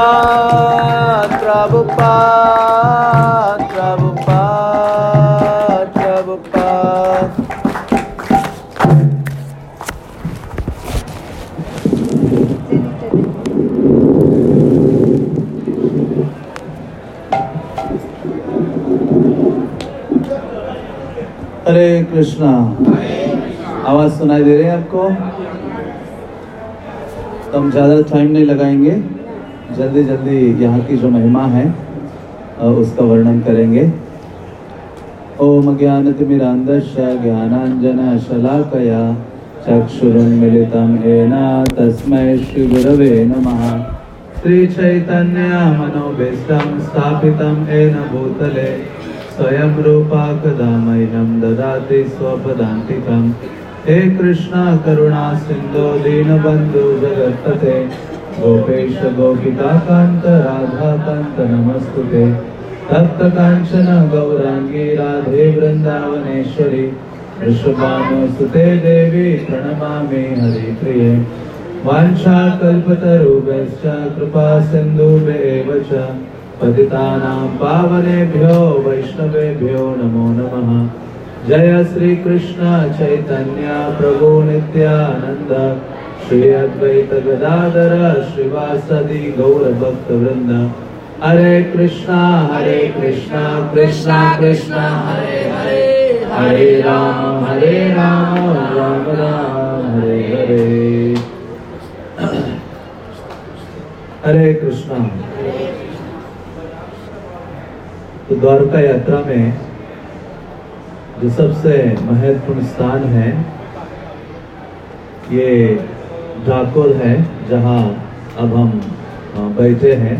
Prabhupada, Prabhupada, Prabhupada, Prabhupada. हरे कृष्णा। आवाज सुनाई दे रही है आपको? तो हम ज़्यादा टाइम नहीं लगाएंगे, जल्दी जल्दी यहाँ की जो महिमा है उसका वर्णन करेंगे। ओम ज्ञानतिमिरान्धस्य ज्ञानाञ्जनशलाकया चक्षुरुन्मीलितं येन तस्मै श्रीगुरवे नमः। श्रीचैतन्यमनोभीष्टं स्थापितं येन भूतले स्वयं रूपा कदा मह्यं ददाति स्वपदान्तिकम्। हे कृष्णा करुणा सिन्धो दीनबन्धु जगत्पते गोपेश गोपिकान्त राधाकान्त नमस्तुते। तप्त कांचन गौरांगी राधे वृंदावनेश्वरी वृषभानुसुते देवी प्रणमामि हरिप्रिये। वाञ्छाकल्पतरुभ्यश्च कृपा सिन्धुभ्येव च पतितानां पावनेभ्यो वैष्णवेभ्यो नमो नमः। जय श्री कृष्ण चैतन्य प्रभु नित्यानंद श्री अद्वैत गदाधर श्रीवासदि गौर भक्त वृंद। हरे कृष्णा कृष्णा कृष्णा हरे हरे, हरे राम राम राम हरे हरे। हरे कृष्णा। तो द्वारका यात्रा में जो सबसे महत्वपूर्ण स्थान है ये डाकोर है, जहाँ अब हम बैठे हैं।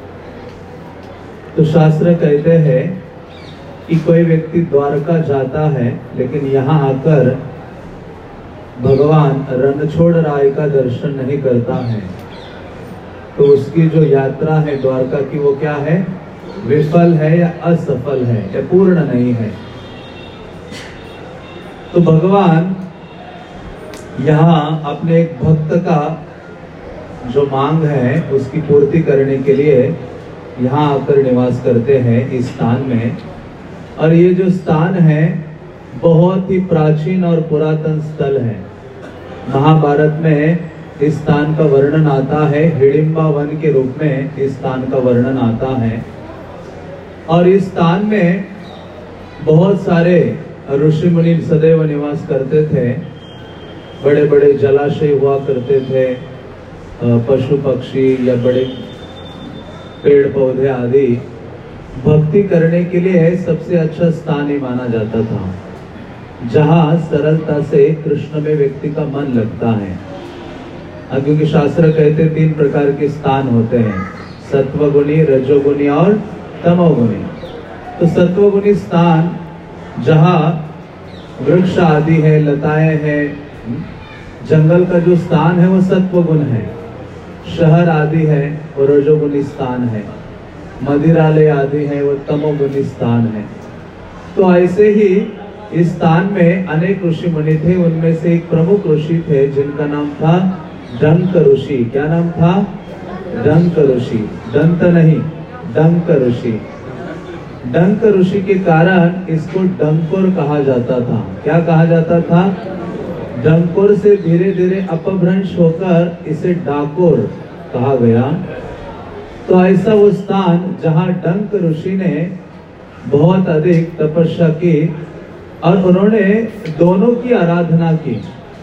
तो शास्त्र कहते हैं कि कोई व्यक्ति द्वारका जाता है लेकिन यहाँ आकर भगवान रणछोड़ राय का दर्शन नहीं करता है, तो उसकी जो यात्रा है द्वारका की वो क्या है? विफल है या असफल है या पूर्ण नहीं है। तो भगवान यहाँ अपने एक भक्त का जो मांग है उसकी पूर्ति करने के लिए यहाँ आकर निवास करते हैं इस स्थान में। और ये जो स्थान है बहुत ही प्राचीन और पुरातन स्थल है। महाभारत में इस स्थान का वर्णन आता है, हिडिंबा वन के रूप में इस स्थान का वर्णन आता है। और इस स्थान में बहुत सारे ऋषि मुनि सदैव निवास करते थे। बड़े बड़े जलाशय हुआ करते थे, पशु पक्षी या बड़े पेड़ पौधे आदि भक्ति करने के लिए सबसे अच्छा स्थान ही माना जाता था, जहाँ सरलता से कृष्ण में व्यक्ति का मन लगता है। क्योंकि शास्त्र कहते 3 प्रकार के स्थान होते हैं, सत्वगुणी, रजोगुणी और तमोगुणी। तो सत्वगुणी स्थान जहाँ वृक्ष आदि है, लताएं हैं, जंगल का जो स्थान है वो सत्वगुण है। शहर आदि है वो रजोगुणी स्थान है। मदिरालय आदि है वो तमोगुणी स्थान है। तो ऐसे ही इस स्थान में अनेक ऋषि मुनि थे। उनमें से एक प्रमुख ऋषि थे जिनका नाम था डंक ऋषि। क्या नाम था? डंक ऋषि। दंत नहीं, डंक ऋषि। डंक ऋषि के कारण इसको डंकोर कहा जाता था। क्या कहा जाता था? डंकोर से धीरे धीरे अपभ्रंश होकर इसे डाकोर कहा गया। तो ऐसा वो स्थान जहाँ डंक ऋषि ने बहुत अधिक तपस्या की और उन्होंने दोनों की आराधना की।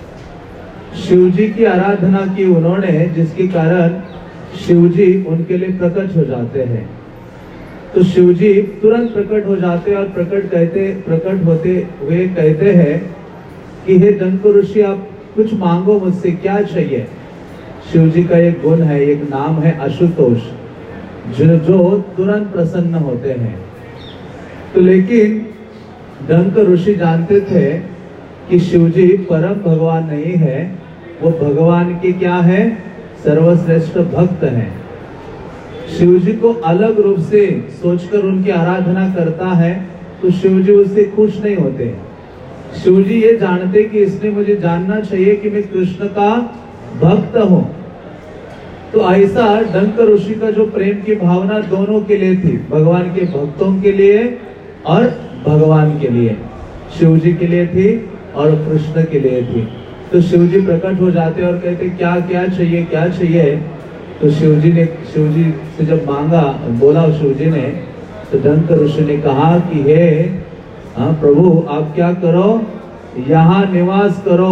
शिव जी की आराधना की उन्होंने, जिसके कारण शिव जी उनके लिए प्रकट हो जाते हैं। तो शिव जी तुरंत प्रकट हो जाते और प्रकट होते हुए कहते हैं कि हे डंक ऋषि, आप कुछ मांगो मुझसे, क्या चाहिए? शिव जी का एक गुण है, एक नाम है आशुतोष, जो तुरंत प्रसन्न होते हैं। तो लेकिन डंक ऋषि जानते थे कि शिव जी परम भगवान नहीं है, वो भगवान के क्या है? सर्वश्रेष्ठ भक्त हैं। शिव जी को अलग रूप से सोचकर उनकी आराधना करता है तो शिव जी उससे खुश नहीं होते। शिव जी ये जानते कि इसने मुझे जानना चाहिए कि मैं कृष्ण का भक्त हूँ। तो ऐसा डंक ऋषि का जो प्रेम की भावना दोनों के लिए थी, भगवान के भक्तों के लिए और भगवान के लिए, शिव जी के लिए थी और कृष्ण के लिए थी। तो शिव जी प्रकट हो जाते और कहते क्या क्या चाहिए, क्या चाहिए। तो शिव जी से जब मांगा, बोला शिव जी ने, तो डंक ऋषि ने कहा कि हे प्रभु आप क्या करो, यहाँ निवास करो।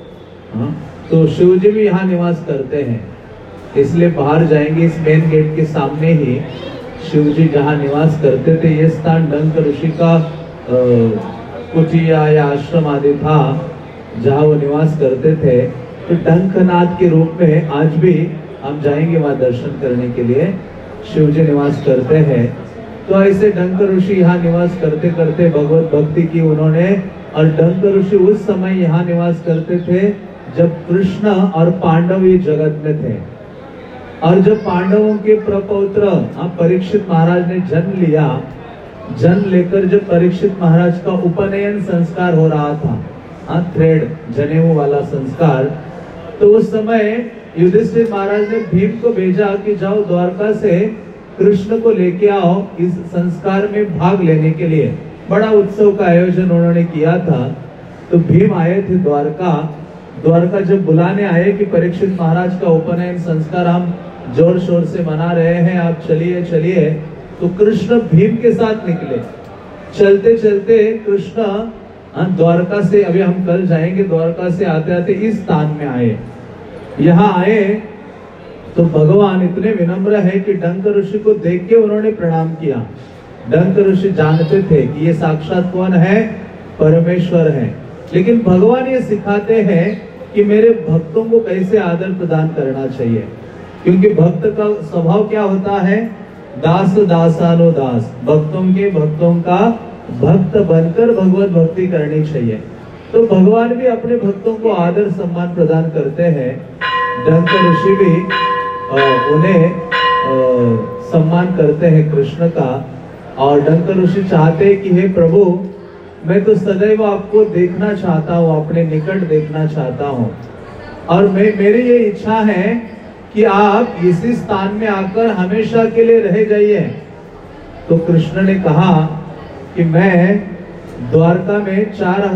तो शिव जी भी यहाँ निवास करते हैं, इसलिए बाहर जाएंगे इस मेन गेट के सामने ही शिव जी जहाँ निवास करते थे, ये स्थान डंक ऋषि का कुटिया या आश्रम आदि था जहाँ वो निवास करते थे। तो डंकनाथ के रूप में आज भी हम जाएंगे वहां दर्शन करने के लिए, शिव जी निवास करते हैं। तो ऐसे डंक ऋषि यहाँ निवास करते करते भगवत भक्ति की उन्होंने, और डंक ऋषि उस समय यहाँ निवास करते थे जब कृष्ण और पांडव ये जगत में थे। और जब पांडवों के प्रपौत्र परीक्षित महाराज ने जन्म लिया, जन्म लेकर जब परीक्षित महाराज का उपनयन संस्कार हो रहा था, थ्रेड जनेऊ वाला संस्कार, तो उस समय युधिष्ठिर महाराज ने भीम को भेजा कि जाओ द्वारका से कृष्ण को लेके आओ इस संस्कार में भाग लेने के लिए। बड़ा उत्सव का आयोजन उन्होंने किया था। तो भीम आए थे द्वारका जब बुलाने आए कि परीक्षित महाराज का उपनयन संस्कार हम जोर शोर से मना रहे हैं, आप चलिए चलिए। तो कृष्ण भीम के साथ निकले। चलते चलते कृष्ण द्वारका से, अभी हम कल जाएंगे, द्वारका से आते आते इस स्थान में आए। यहाँ आए तो भगवान इतने विनम्र है कि डंक ऋषि को देख के उन्होंने प्रणाम किया। डंक ऋषि जानते थे कि ये साक्षात कौन है, परमेश्वर है, लेकिन भगवान ये सिखाते हैं कि मेरे भक्तों को कैसे आदर प्रदान करना चाहिए। क्योंकि भक्त का स्वभाव क्या होता है, दास दासानो दास, भक्तों का भक्त बनकर भगवत भक्ति करनी चाहिए। तो भगवान भी अपने भक्तों को आदर सम्मान प्रदान करते हैं। डंक ऋषि भी उन्हें सम्मान करते हैं कृष्ण का। और डंक ऋषि चाहते हैं कि हे प्रभु, मैं तो सदैव आपको देखना चाहता हूँ, अपने निकट देखना चाहता हूँ, और मेरी ये इच्छा है कि आप इसी स्थान में आकर हमेशा के लिए रह जाइए। तो कृष्ण ने कहा कि मैं द्वारका में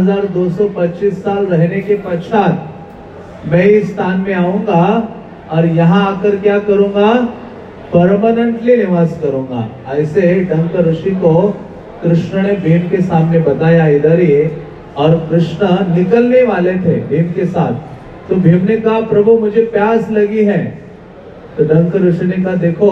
4225 साल रहने के पश्चात मैं इस स्थान में आऊंगा और यहाँ आकर क्या करूंगा, परमानेंटली निवास करूंगा। ऐसे डंक ऋषि को कृष्ण ने भीम के सामने बताया इधर ही, और कृष्ण निकलने वाले थे भीम के साथ। तो भीम ने कहा प्रभु मुझे प्यास लगी है। तो डंक ऋषि ने कहा देखो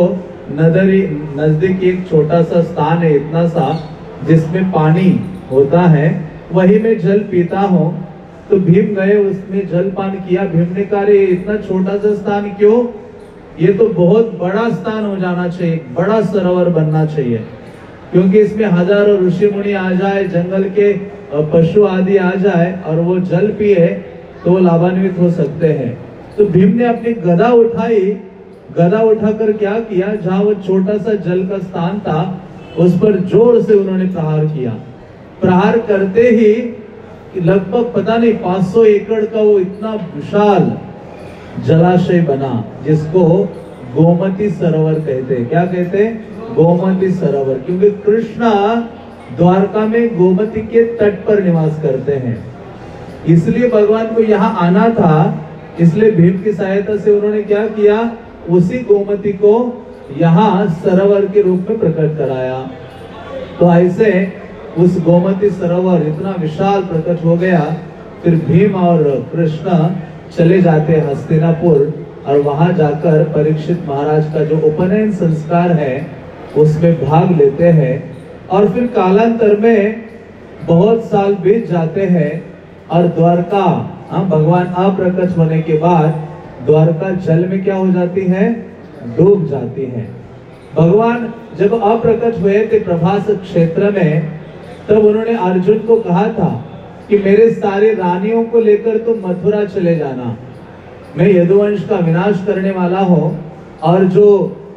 नजदीक एक छोटा सा स्थान है, इतना सा, जिसमें पानी होता है, वही मैं जल पीता हूँ। तो भीम गए, उसमें जल पान किया। भीम ने कहा रे इतना छोटा सा स्थान क्यों, ये तो बहुत बड़ा स्थान हो जाना चाहिए, बड़ा सरोवर बनना चाहिए, क्योंकि इसमें हजारों ऋषि मुनि आ जाए, जंगल के पशु आदि आ जाए और वो जल पिए तो लाभान्वित हो सकते हैं। तो भीम ने अपनी गदा उठाई, गदा उठाकर क्या किया, जहां वो छोटा सा जल का स्थान था उस पर जोर से उन्होंने प्रहार किया। प्रहार करते ही लगभग पता नहीं 500 एकड़ का वो इतना विशाल जलाशय बना, जिसको गोमती सरोवर कहते हैं। क्या कहते हैं, गोमती सरोवर, क्योंकि कृष्ण द्वारका में गोमती के तट पर निवास करते हैं, इसलिए भगवान को यहाँ आना था। इसलिए भीम की सहायता से उन्होंने क्या किया, उसी गोमती को यहाँ सरोवर के रूप में प्रकट कराया। तो ऐसे उस गोमती सरोवर इतना विशाल प्रकट हो गया। फिर भीम और कृष्ण चले जाते हस्तिनापुर और वहां जाकर परीक्षित महाराज का जो उपनयन संस्कार है उसमें भाग लेते हैं। और फिर कालांतर में बहुत साल बीत जाते हैं और द्वारका भगवान अप्रकट होने के बाद द्वारका जल में क्या हो जाती है, डूब जाती है। भगवान जब अप्रकट हुए थे प्रभास क्षेत्र में, तब उन्होंने अर्जुन को कहा था कि मेरे सारे रानियों को लेकर तुम मथुरा चले जाना, मैं यदुवंश का विनाश करने वाला हूँ। और जो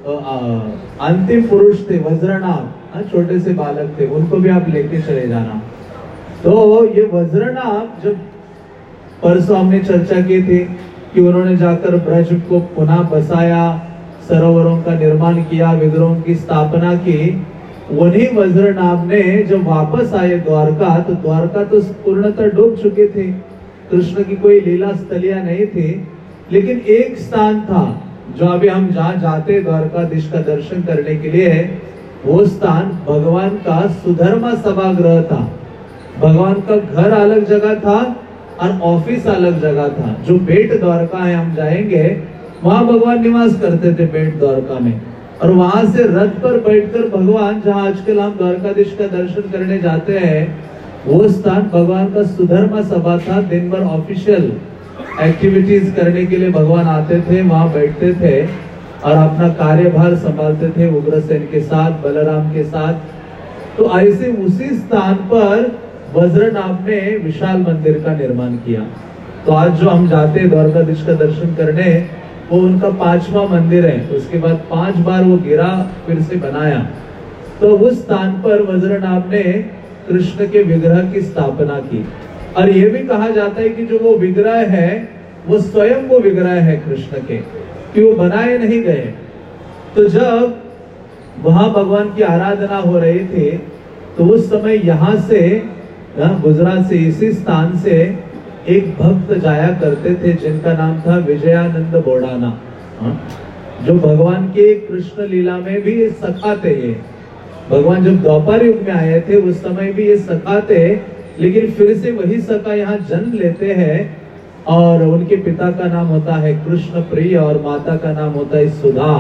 अंतिम पुरुष थे वज्रनाभ, छोटे से बालक थे, उनको भी आप लेके चले जाना। तो ये वज्रनाभ, जब परसों हमने चर्चा की थी कि उन्होंने जाकर ब्रज को पुनः बसाया, सरोवरों का निर्माण किया, विग्रहों की स्थापना की। वही वज्रनाभ ने जब वापस आए द्वारका, तो द्वारका तो पूर्णतः डूब चुके थे, कृष्ण की कोई लीला स्थलियां नहीं थी। लेकिन एक स्थान था जो अभी हम जहाँ जाते द्वारकाधीश का दर्शन करने के लिए, वो स्थान भगवान का सुधर्मा सभागृह था। भगवान का घर अलग जगह था और ऑफिस अलग जगह था। जो बेट द्वारका है, हम जाएंगे, वहां भगवान निवास करते थे बेट द्वारका में। और वहां से रथ पर बैठकर भगवान, जहां आजकल हम द्वारकाधीश का दर्शन करने जाते हैं, वो स्थान भगवान का सुधर्मा सभा था। दिन भर ऑफिशियल एक्टिविटीज करने के लिए भगवान आते थे, वहां बैठते थे और अपना कार्यभार संभालते थे उग्रसेन के साथ, बलराम के साथ। तो ऐसे उसी स्थान पर वज्रनाभ ने विशाल मंदिर का निर्माण किया। तो आज जो हम जाते हैं द्वारकाधीश का दर्शन करने, वो उनका 5वां मंदिर है। उसके बाद 5 बार वो गिरा, फिर से बनाया। तो उस स्थान पर वज्रनाभ ने कृष्ण के विग्रह की स्थापना की। और ये भी कहा जाता है कि जो वो विग्रह है, वो स्वयं वो विग्रह है कृष्ण के, कि वो बनाए नहीं गए। तो जब वहां भगवान की आराधना हो रही थी, तो उस समय यहाँ से गुजरात से, इसी स्थान से एक भक्त जाया करते थे जिनका नाम था विजयानंद बोडाना, जो भगवान के कृष्ण लीला में भी सखा थे। ये भगवान जब द्वापर युग में आए थे, उस समय भी ये सखा थे, लेकिन फिर से वही सखा यहाँ जन्म लेते हैं। और उनके पिता का नाम होता है कृष्ण प्रिय और माता का नाम होता है सुधा।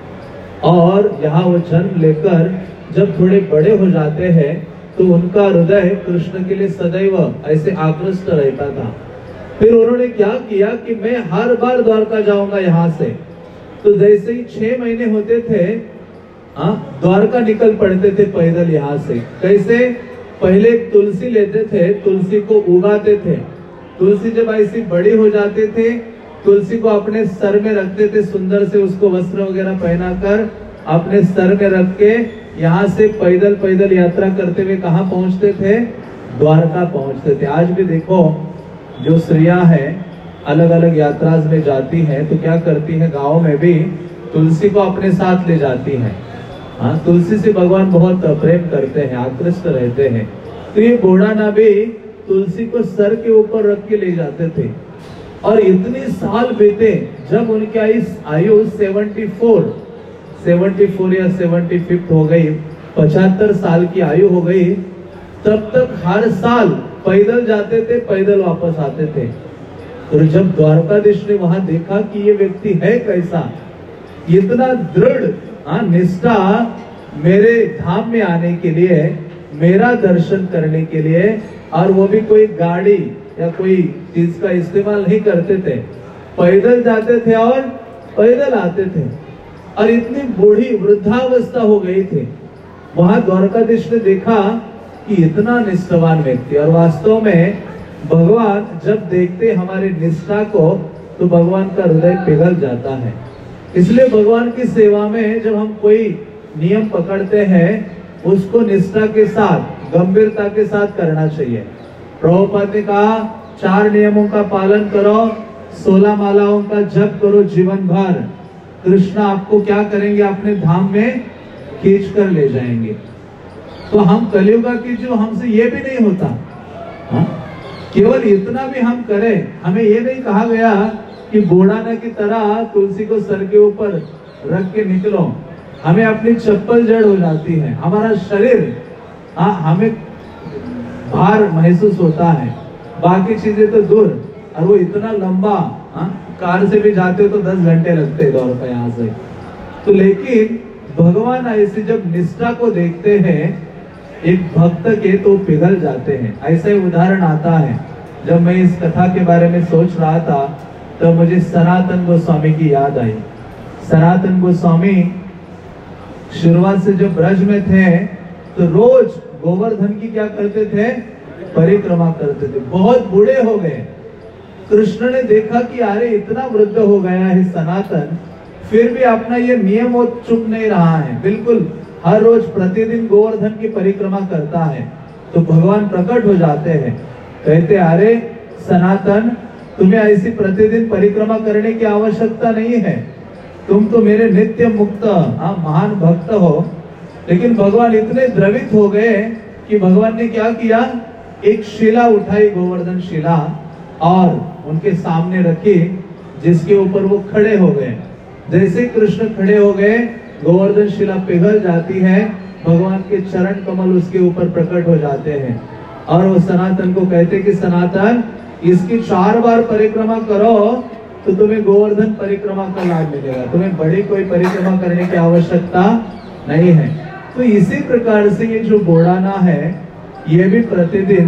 और यहाँ वो जन्म लेकर जब थोड़े बड़े हो जाते हैं, तो उनका हृदय कृष्ण के लिए सदैव ऐसे आकृष्ट रहता था। फिर उन्होंने क्या किया कि मैं हर बार द्वारका जाऊंगा यहाँ से। तो जैसे ही 6 महीने होते थे, द्वारका निकल पड़ते थे पैदल यहाँ से। कैसे? पहले तुलसी लेते थे, तुलसी को उगाते थे। तुलसी जब ऐसी बड़ी हो जाते थे, तुलसी को अपने सर में रखते थे, सुंदर से उसको वस्त्र वगैरह पहनाकर अपने सर में रख के यहाँ से पैदल पैदल यात्रा करते हुए कहाँ पहुंचते थे? द्वारका पहुंचते थे। आज भी देखो, जो स्त्रियां हैं अलग अलग यात्रा में जाती हैं, तो क्या करती हैं, गाँव में भी तुलसी को अपने साथ ले जाती हैं। हाँ, तुलसी से भगवान बहुत प्रेम करते हैं, आकृष्ट रहते हैं। तो ये बोडाना भी तुलसी को सर के ऊपर रख के ले जाते थे। और इतने साल बीते, जब उनकी आयु 74 या 75 हो गई, 75 साल की आयु हो गई, तब तक हर साल पैदल जाते थे, पैदल वापस आते थे। तो जब द्वारकाधीश ने वहां देखा कि ये व्यक्ति है कैसा, इतना दृढ़ निष्ठा मेरे धाम में आने के लिए, मेरा दर्शन करने के लिए, और वो भी कोई गाड़ी या कोई चीज का इस्तेमाल नहीं करते थे, पैदल जाते थे और पैदल आते थे। और इतनी बूढ़ी वृद्धावस्था हो गई थी। वहां द्वारकाधीश ने देखा कि इतना निष्ठावान व्यक्ति, और वास्तव में भगवान जब देखते हमारे निष्ठा को, तो भगवान का हृदय पिघल जाता है। इसलिए भगवान की सेवा में जब हम कोई नियम पकड़ते हैं, उसको निष्ठा के साथ, गंभीरता के साथ करना चाहिए। प्रभुपाद ने कहा, 4 नियमों का पालन करो, 16 मालाओं का जप करो जीवन भर, कृष्ण आपको क्या करेंगे, अपने धाम में खींच कर ले जाएंगे। तो हम कलियुगा की जो, हमसे ये भी नहीं होता। केवल इतना भी हम करें, हमें ये नहीं कहा गया कि बोडाना की तरह तुलसी को सर के ऊपर रख के निकलो। हमें अपनी चप्पल जड़ हो जाती है, हमारा शरीर हमें भार महसूस होता है, बाकी चीजें तो दूर। और वो इतना लंबा, कार से भी जाते हो तो 10 घंटे लगते हैं द्वारका यहाँ से। तो लेकिन भगवान ऐसे जब निष्ठा को देखते हैं एक भक्त के, तो पिघल जाते हैं। ऐसा ही उदाहरण आता है। जब मैं इस कथा के बारे में सोच रहा था, तो मुझे सनातन गोस्वामी की याद आई। सनातन गोस्वामी शुरुआत से जब ब्रज में थे, तो रोज गोवर्धन की क्या करते थे? परिक्रमा करते थे। बहुत बूढ़े हो गए। कृष्ण ने देखा कि अरे इतना वृद्ध हो गया है सनातन, फिर भी अपना ये नियम वो चुप नहीं रहा है, बिल्कुल हर रोज प्रतिदिन गोवर्धन की परिक्रमा करता है। तो भगवान प्रकट हो जाते हैं, कहते अरे सनातन, तुम्हें ऐसी प्रतिदिन परिक्रमा करने की आवश्यकता नहीं है, तुम तो मेरे नित्य मुक्त महान भक्त हो। लेकिन भगवान इतने द्रवित हो गए कि भगवान ने क्या किया, एक शिला उठाई, गोवर्धन शिला, और उनके सामने रखी, जिसके ऊपर वो खड़े हो गए। जैसे कृष्ण खड़े हो गए, गोवर्धन शिला पिघल जाती है, भगवान के चरण कमल उसके ऊपर प्रकट हो जाते हैं। और वो सनातन को कहते कि सनातन, इसकी 4 बार परिक्रमा करो तो तुम्हें गोवर्धन परिक्रमा का लाभ मिलेगा, तुम्हें बड़ी कोई परिक्रमा करने की आवश्यकता नहीं है। तो इसी प्रकार से ये जो बोड़ाना है, ये भी प्रतिदिन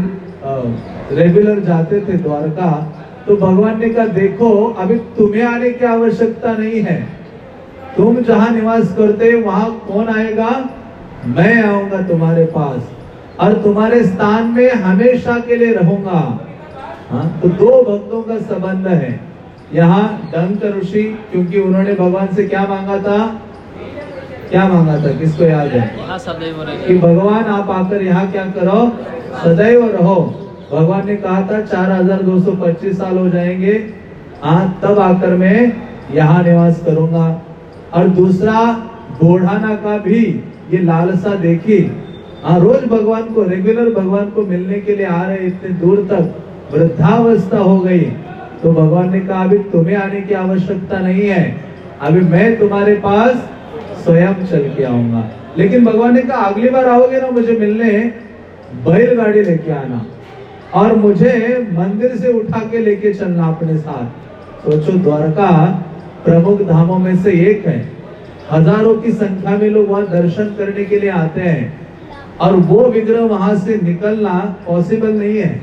रेगुलर जाते थे द्वारका। तो भगवान ने कहा देखो, अभी तुम्हें आने की आवश्यकता नहीं है, तुम जहां निवास करते वहां कौन आएगा, मैं आऊंगा तुम्हारे पास और तुम्हारे स्थान में हमेशा के लिए रहूंगा। हाँ, तो 2 भक्तों का संबंध है यहाँ। डंक ऋषि, क्योंकि उन्होंने भगवान से क्या मांगा था, क्या मांगा था, किसको याद है, कि भगवान आप आकर यहाँ क्या करो, सदैव रहो। भगवान ने कहा था 4225 साल हो जाएंगे, तब आकर मैं यहाँ निवास करूंगा। और दूसरा, बोढ़ाना का भी ये लालसा देखी, रोज भगवान को, रेगुलर भगवान को मिलने के लिए आ रहे, इतने दूर तक, वृद्धावस्था हो गई। तो भगवान ने कहा अभी तुम्हें आने की आवश्यकता नहीं है, अभी मैं तुम्हारे पास स्वयं चल के आऊंगा। लेकिन भगवान ने कहा अगली बार आओगे ना मुझे मिलने, बैलगाड़ी लेके आना और मुझे मंदिर से उठा के लेके चलना अपने साथ। सोचो, द्वारका प्रमुख धामों में से एक है, हजारों की संख्या में लोग वहां दर्शन करने के लिए आते हैं, और वो विग्रह वहां से निकलना पॉसिबल नहीं है।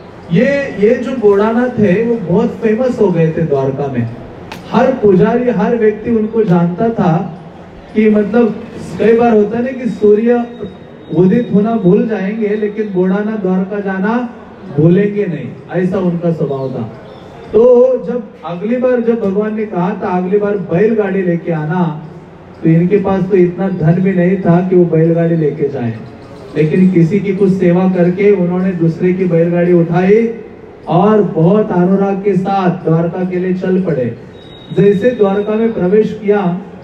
ये जो बोड़ाना थे वो बहुत फेमस हो गए थे द्वारका में। हर पुजारी, हर व्यक्ति उनको जानता था कि मतलब कई बार होता है ना कि सूर्य उदित होना भूल जाएंगे, लेकिन बोड़ाना द्वारका जाना भूलेंगे नहीं, ऐसा उनका स्वभाव था। तो जब अगली बार, जब भगवान ने कहा था अगली बार बैलगाड़ी लेके आना, तो इनके पास तो इतना धन भी नहीं था कि वो बैलगाड़ी लेके जाएं। लेकिन किसी की कुछ सेवा करके उन्होंने दूसरे की बैलगाड़ी उठाई और बहुत अनुराग के साथ द्वारका के लिए चल पड़े। जैसे द्वारका में प्रवेश किया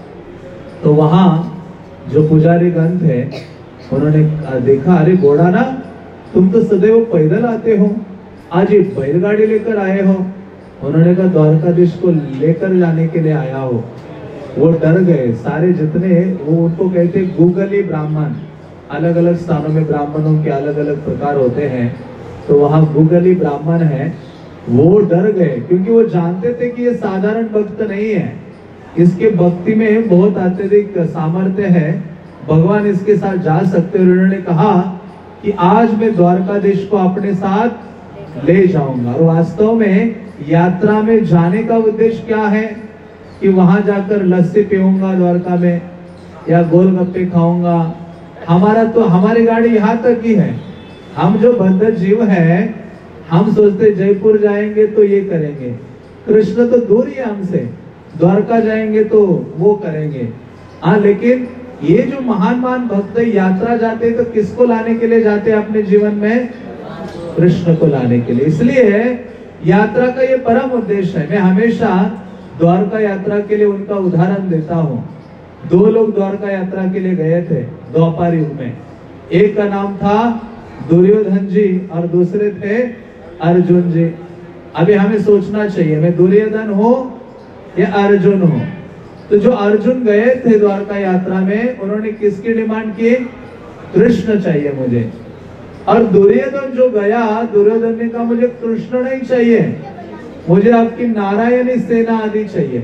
तो वहां जो पुजारी गण थे उन्होंने देखा, अरे बोड़ाना, तुम तो सदैव पैदल आते हो, आज ये बैलगाड़ी लेकर आए हो। उन्होंने कहा द्वारकाधीश को लेकर जाने के लिए आया हो। वो डर गए सारे, जितने वो उनको कहते गूगली ब्राह्मण, अलग अलग स्थानों में ब्राह्मणों के अलग अलग प्रकार होते हैं, तो वहां गूगली ब्राह्मण है, वो डर गए क्योंकि वो जानते थे कि ये साधारण भक्त नहीं है, इसके भक्ति में बहुत अत्यधिक सामर्थ्य है, भगवान इसके साथ जा सकते। और उन्होंने कहा कि आज मैं द्वारकाधीश को अपने साथ ले जाऊंगा। और वास्तव में यात्रा में जाने का उद्देश्य क्या है कि वहां जाकर लस्सी पीऊंगा द्वारका में या गोलगप्पे खाऊंगा। हमारा तो, हमारी गाड़ी यहाँ तक ही है, हम जो बंधन जीव है, हम सोचते जयपुर जाएंगे तो ये करेंगे, कृष्ण तो दूर ही है हमसे, द्वारका जाएंगे तो वो करेंगे। लेकिन ये जो महान भक्त यात्रा जाते तो किसको लाने के लिए जाते अपने जीवन में, कृष्ण को लाने के लिए। इसलिए यात्रा का ये परम उद्देश्य है। मैं हमेशा द्वारका यात्रा के लिए उनका उदाहरण देता हूँ। 2 लोग द्वारका यात्रा के लिए गए थे द्वापर युग में, एक का नाम था दुर्योधन जी और दूसरे थे अर्जुन जी। अभी हमें सोचना चाहिए मैं दुर्योधन हूँ या अर्जुन हूँ। तो जो अर्जुन गए थे द्वारका यात्रा में, उन्होंने किसकी डिमांड की, कृष्ण चाहिए मुझे। और दुर्योधन जो गया, दुर्योधन ने कहा मुझे कृष्ण नहीं चाहिए, मुझे आपकी नारायणी सेना आदि चाहिए।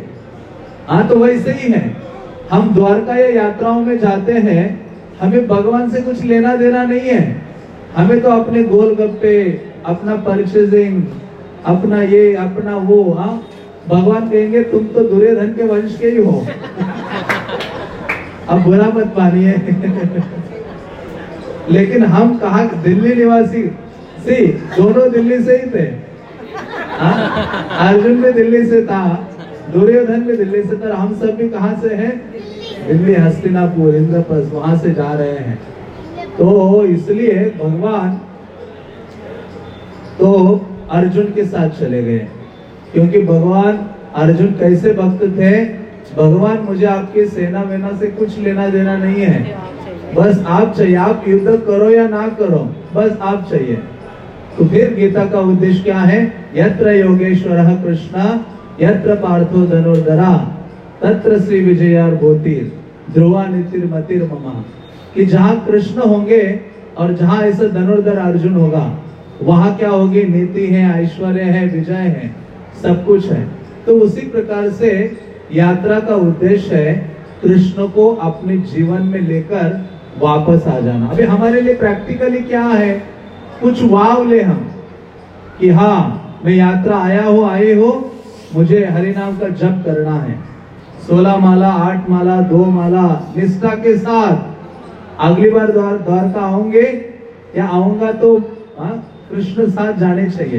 तो वैसे ही है, हम द्वारका या यात्राओं में जाते हैं, हमें भगवान से कुछ लेना देना नहीं है, हमें तो अपने गोलगप्पे, अपना परचेजिंग, अपना ये अपना वो। भगवान कहेंगे तुम तो दुर्योधन के वंश के ही हो। अब बुरा मत मानिए। लेकिन हम कहा, दिल्ली निवासी सी, दोनों दिल्ली से ही थे। अर्जुन भी दिल्ली से था, दुर्योधन भी दिल्ली से था, हम सब भी कहां से हैं, दिल्ली, हस्तिनापुर, इंद्रप्रस्थ, वहां से जा रहे हैं। तो इसलिए भगवान तो अर्जुन के साथ चले गए। क्योंकि भगवान अर्जुन कैसे भक्त थे, भगवान मुझे आपकी सेना वेना से कुछ लेना देना नहीं है, बस आप चाहिए, आप युद्ध करो या ना करो, बस आप चाहिए। तो फिर गीता का उद्देश्य क्या है, यत्र योगेश्वरः कृष्ण यत्र पार्थो धनुर्धरा तत्र श्री विजयार्भूतिर् ध्रुवा नीतिर्मतिर् मम, कि जहाँ कृष्ण होंगे और जहाँ ऐसा धनुर्धर अर्जुन होगा वहां क्या होगी, नीति है, ऐश्वर्य है, विजय है, सब कुछ है। तो उसी प्रकार से यात्रा का उद्देश्य है कृष्ण को अपने जीवन में लेकर वापस आ जाना। अभी हमारे लिए प्रैक्टिकली क्या है, कुछ वाव ले हम कि हाँ मैं यात्रा आया हो, आए हो, मुझे हरि नाम का जप करना है, 16 माला 8 माला 2 माला निष्ठा के साथ। अगली बार द्वारका आऊंगे या आऊंगा तो कृष्ण साथ जाने चाहिए,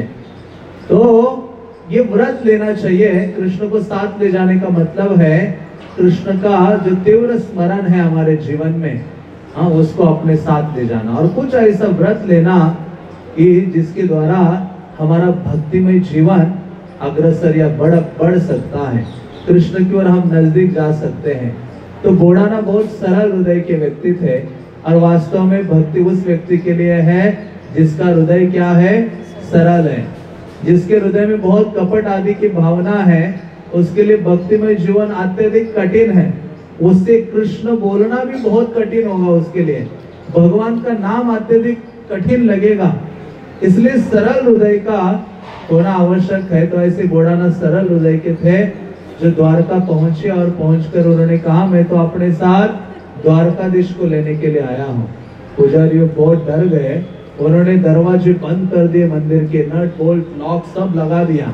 तो ये व्रत लेना चाहिए। कृष्ण को साथ ले जाने का मतलब है कृष्ण का जो तीव्र स्मरण है हमारे जीवन में, उसको अपने साथ ले जाना, और कुछ ऐसा व्रत लेना कि जिसके द्वारा हमारा भक्तिमय जीवन अग्रसर या बढ़ सकता है, कृष्ण की ओर हम नजदीक जा सकते हैं। तो बोड़ाना बहुत सरल हृदय के व्यक्ति थे, और वास्तव में भक्ति उस व्यक्ति के लिए है जिसका हृदय क्या है, सरल है, जिसके हृदय में बहुत कपट आदि की भावना है, उसके लिए भक्तिमय जीवन अत्यधिक कठिन है। उससे कृष्ण बोलना भी बहुत कठिन होगा उसके लिए, भगवान का नाम अत्यधिक कठिन लगेगा, इसलिए सरल हृदय का होना आवश्यक है। तो ऐसे बोड़ाना सरल हृदय के थे जो द्वारका पहुंचे, और पहुंचकर उन्होंने कहा मैं तो अपने साथ द्वारकाधीश को लेने के लिए आया हूँ। पुजारी बहुत डर गए, उन्होंने दरवाजे बंद कर दिए, मंदिर के नट बोल्ट लॉक सब लगा दिया।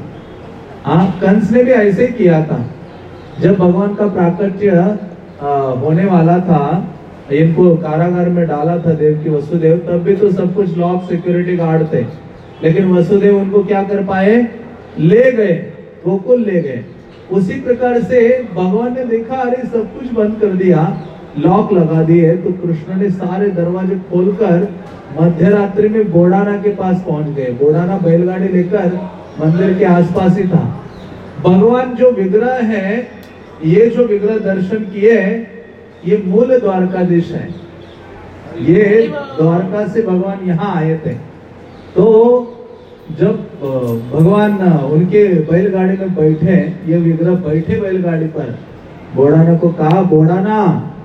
कंस ने भी ऐसे ही किया था, जब भगवान का प्राकट्य होने वाला था, इनको कारागार में डाला था देवकी वसुदेव, तब भी तो सब कुछ लॉक सिक्योरिटी गार्ड थे, लेकिन वसुदेव उनको क्या कर पाए, ले गए, गोकुल ले गए। उसी प्रकार से भगवान ने देखा अरे सब कुछ बंद कर दिया, लॉक लगा दिए, तो कृष्ण ने सारे दरवाजे खोलकर मध्य रात्रि में बोड़ाना के पास पहुंच गए। बोड़ाना बैलगाड़ी लेकर मंदिर के आसपास ही था। भगवान जो विग्रह है, ये जो विग्रह दर्शन किए, ये मूल द्वारकाधीश है, ये द्वारका से भगवान यहाँ आए थे। तो जब भगवान उनके बैलगाड़ी में बैठे, ये विग्रह बैठे बैलगाड़ी पर, बोड़ाना को कहा बोड़ाना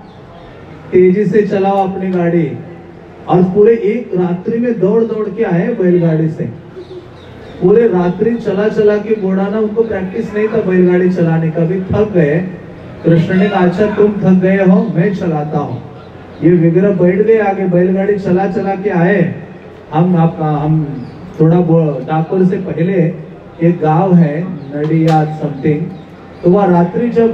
तेजी से चलाओ अपनी गाड़ी, और पूरे एक रात्रि में दौड़ दौड़ के आए बैलगाड़ी से, पूरे रात्रि चला चला के। बोड़ाना उनको प्रैक्टिस नहीं था बैलगाड़ी चलाने का, भी थक गए। कृष्ण ने कहा अच्छा तुम थक गए हो, मैं चलाता हूँ। ये विग्रह बैठ गए आगे, बैलगाड़ी चला चला के आए। हम थोड़ा डाकोर से पहले एक गांव है नडिया समथिंग, तो वह रात्रि जब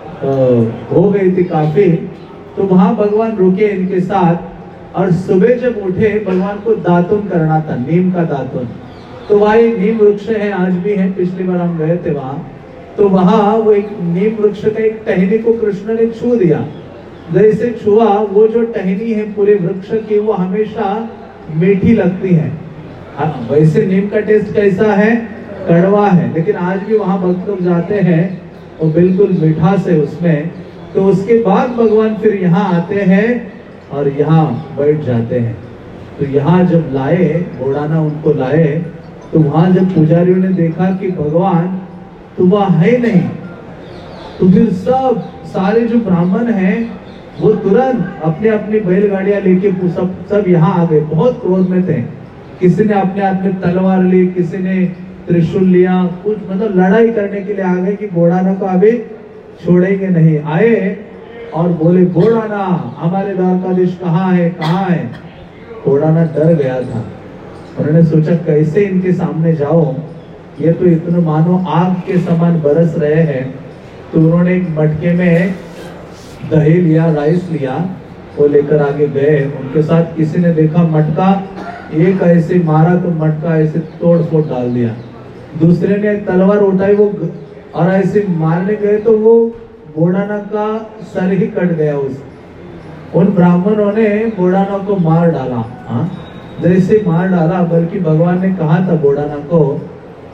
हो गई थी काफी, तो वहां भगवान रुके इनके साथ, और सुबह जब उठे भगवान को दातुन करना था, नीम का दातुन। तो वहाँ एक नीम वृक्ष है, आज भी है, पिछली बार हम गए थे वहां, तो वहां वो एक नीम वृक्ष का एक टहनी को कृष्ण ने छू दिया। जैसे छुआ, वो जो टहनी है पूरे वृक्ष की, वो हमेशा मीठी लगती है। वैसे नीम का टेस्ट कैसा है, कड़वा है, लेकिन आज भी वहां भक्त लोग जाते हैं, वो बिल्कुल मिठास है उसमें। तो उसके बाद भगवान फिर यहाँ आते हैं और यहाँ बैठ जाते हैं। तो यहाँ जब लाए, बोड़ाना उनको लाए, तो वहां जब पुजारियों ने देखा कि भगवान तो वह है नहीं, तो फिर सब सारे जो ब्राह्मण हैं वो तुरंत अपने अपनी बैलगाड़ियां लेके सब यहाँ आ गए। बहुत क्रोध में थे, किसी ने अपने हाथ में तलवार ली, किसी ने त्रिशूल लिया, कुछ मतलब लड़ाई करने के लिए आ गए कि बोड़ाना को अभी छोड़ेंगे नहीं। आए और बोले बोड़ाना हमारे द्वारकाधीश कहाँ है, कहाँ है। बोड़ाना डर गया था, उन्होंने सोचा कैसे इनके सामने जाओ, ये तो इतना मानो आग के समान बरस रहे हैं। तो उन्होंने एक मटके में दही लिया, राइस लिया, वो लेकर आगे गए। उनके साथ किसी ने देखा मटका, एक ऐसे मारा तो मटका ऐसे तोड़ फोड़ डाल दिया। दूसरे ने तलवार उठाई, वो और ऐसे मारने गए तो वो बोड़ाना का सर ही कट गया। उन ब्राह्मणों ने बोड़ाना को मार डाला। जैसे मार डाला, बल्कि भगवान ने कहा था बोड़ाना को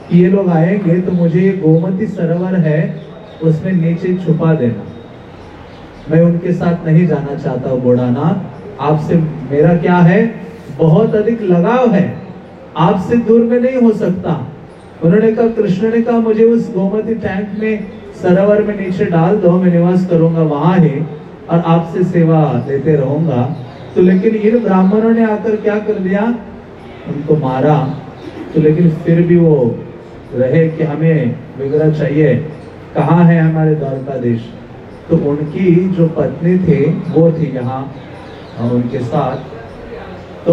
कि ये लोग आएंगे तो मुझे ये गोमती सरोवर है उसमें नीचे छुपा देना, मैं उनके साथ नहीं जाना चाहता हूँ भोलानाथ, आपसे मेरा क्या है, बहुत अधिक लगाव है, आपसे दूर में नहीं हो सकता। उन्होंने कहा, कृष्ण ने कहा मुझे उस गोमती टैंक में सरोवर में नीचे डाल दो, मैं निवास करूंगा वहां ही और आपसे सेवा लेते रहूंगा। तो लेकिन इन ब्राह्मणों ने आकर क्या कर दिया, उनको मारा। तो लेकिन फिर भी वो रहे कि हमें विग्रह चाहिए, कहाँ है हमारे द्वारकाधीश। तो उनकी जो पत्नी थी वो थी यहाँ उनके साथ। तो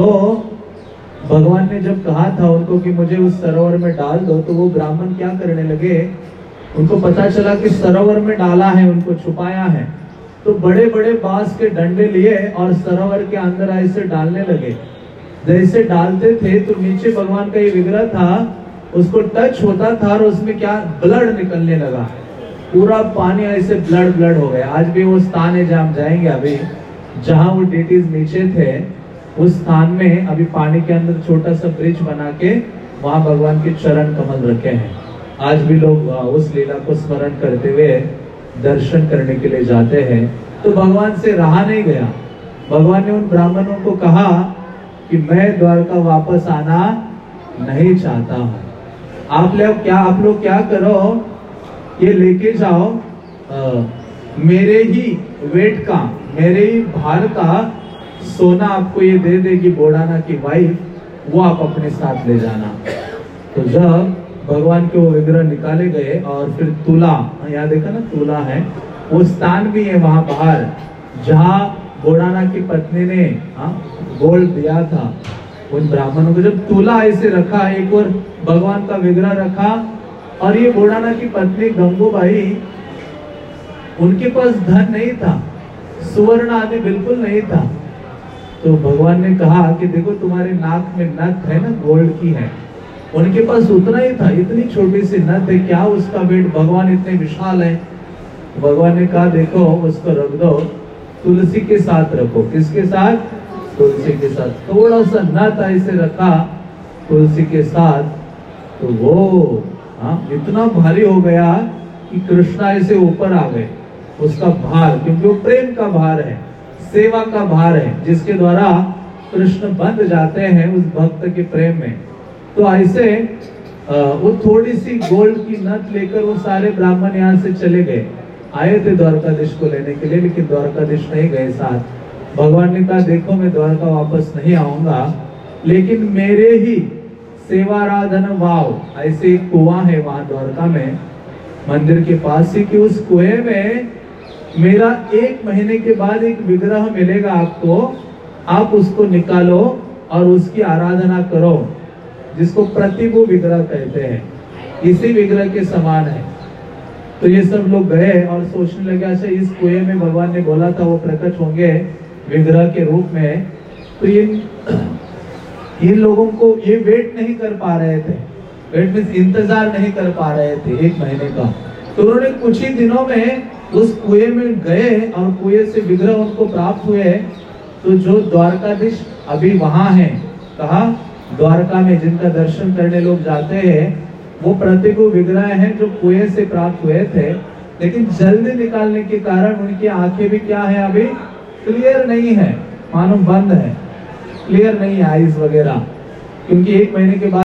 भगवान ने जब कहा था उनको कि मुझे उस सरोवर में डाल दो, तो वो ब्राह्मण क्या करने लगे, उनको पता चला कि सरोवर में डाला है, उनको छुपाया है, तो बड़े बड़े बांस के डंडे लिए और सरोवर के अंदर ऐसे डालने लगे। जैसे डालते थे तो नीचे भगवान का ये विग्रह था, उसको टच होता था और उसमें क्या ब्लड निकलने लगा, पूरा पानी ऐसे ब्लड ब्लड हो गया। आज भी वो स्थान है जहाँ हम जाएंगे अभी, जहाँ वो डेटीज नीचे थे, उस स्थान में अभी पानी के अंदर छोटा सा ब्रिज बना के वहां भगवान के चरण कमल रखे हैं। आज भी लोग उस लीला को स्मरण करते हुए दर्शन करने के लिए जाते हैं। तो भगवान से रहा नहीं गया, भगवान ने उन ब्राह्मणों को कहा कि मैं द्वारका वापस आना नहीं चाहता हूँ, आप लोग क्या करो, ये लेके जाओ मेरे ही वेट का, मेरे ही भार का सोना आपको ये दे देगी बोड़ाना की वाइफ, वो आप अपने साथ ले जाना। तो जब भगवान के वो विग्रह निकाले गए और फिर तुला, यहाँ देखा ना तुला है, वो स्थान भी है वहां बाहर जहाँ बोड़ाना की पत्नी ने गोल्ड दिया था उन ब्राह्मणों को। जब तुला ऐसे रखा, एक और भगवान का विग्रह रखा, और ये बोड़ाना की पत्नी गंगूबाई, उनके पास धन नहीं था, सुवर्ण आदि बिल्कुल नहीं था। तो भगवान ने कहा कि देखो तुम्हारे नाक में नथ है ना, गोल्ड की है, उनके पास उतना ही था, इतनी छोटी सी नथ है, क्या उसका वेट, भगवान इतने विशाल है। भगवान ने कहा देखो उसको रख दो, तुलसी के साथ रखो। किसके साथ, तुलसी के साथ। थोड़ा सा नथ ऐसे रखा तुलसी के साथ, तो वो इतना भारी हो गया कि कृष्णा ऐसे ऊपर आ गए, उसका भार, क्योंकि वो प्रेम का भार है, सेवा का भार है, जिसके द्वारा कृष्ण बंध जाते हैं उस भक्त के प्रेम में। तो ऐसे वो थोड़ी सी गोल्ड की नथ लेकर वो सारे ब्राह्मण यहाँ से चले गए, आए थे द्वारकाधीश को लेने के लिए, लेकिन द्वारकाधीश नहीं गए साथ। भगवान ने कहा देखो मैं द्वारका वापस नहीं आऊंगा, लेकिन मेरे ही सेवाराधन वाव, ऐसे एक कुआं है वहां द्वारका में मंदिर के पास ही, कि उस कुएं में मेरा 1 महीने के बाद एक विग्रह मिलेगा आपको, आप उसको निकालो और उसकी आराधना करो, जिसको प्रतिभु विग्रह कहते हैं, इसी विग्रह के समान है। तो ये सब लोग गए और सोचने लगे अच्छा इस कुएं में भगवान ने बोला था वो प्रकट होंगे विग्रह के रूप में। तो इन लोगों को ये वेट नहीं कर पा रहे थे, वेट मींस इंतजार नहीं कर पा रहे थे 1 महीने का। तो उन्होंने कुछ ही दिनों में उस कुएं में गए और कुएं से विग्रह उनको प्राप्त हुए। तो जो द्वारकाधीश अभी वहां हैं, कहा द्वारका में जिनका दर्शन करने लोग जाते हैं, वो प्रतिभु विग्रह हैं जो कुएं से प्राप्त हुए थे, लेकिन जल्दी निकालने के कारण उनकी आंखें भी क्या है, अभी क्लियर नहीं है, मानो बंद है, क्लियर नहीं है आईज वगैरह, क्योंकि 1 महीने के बाद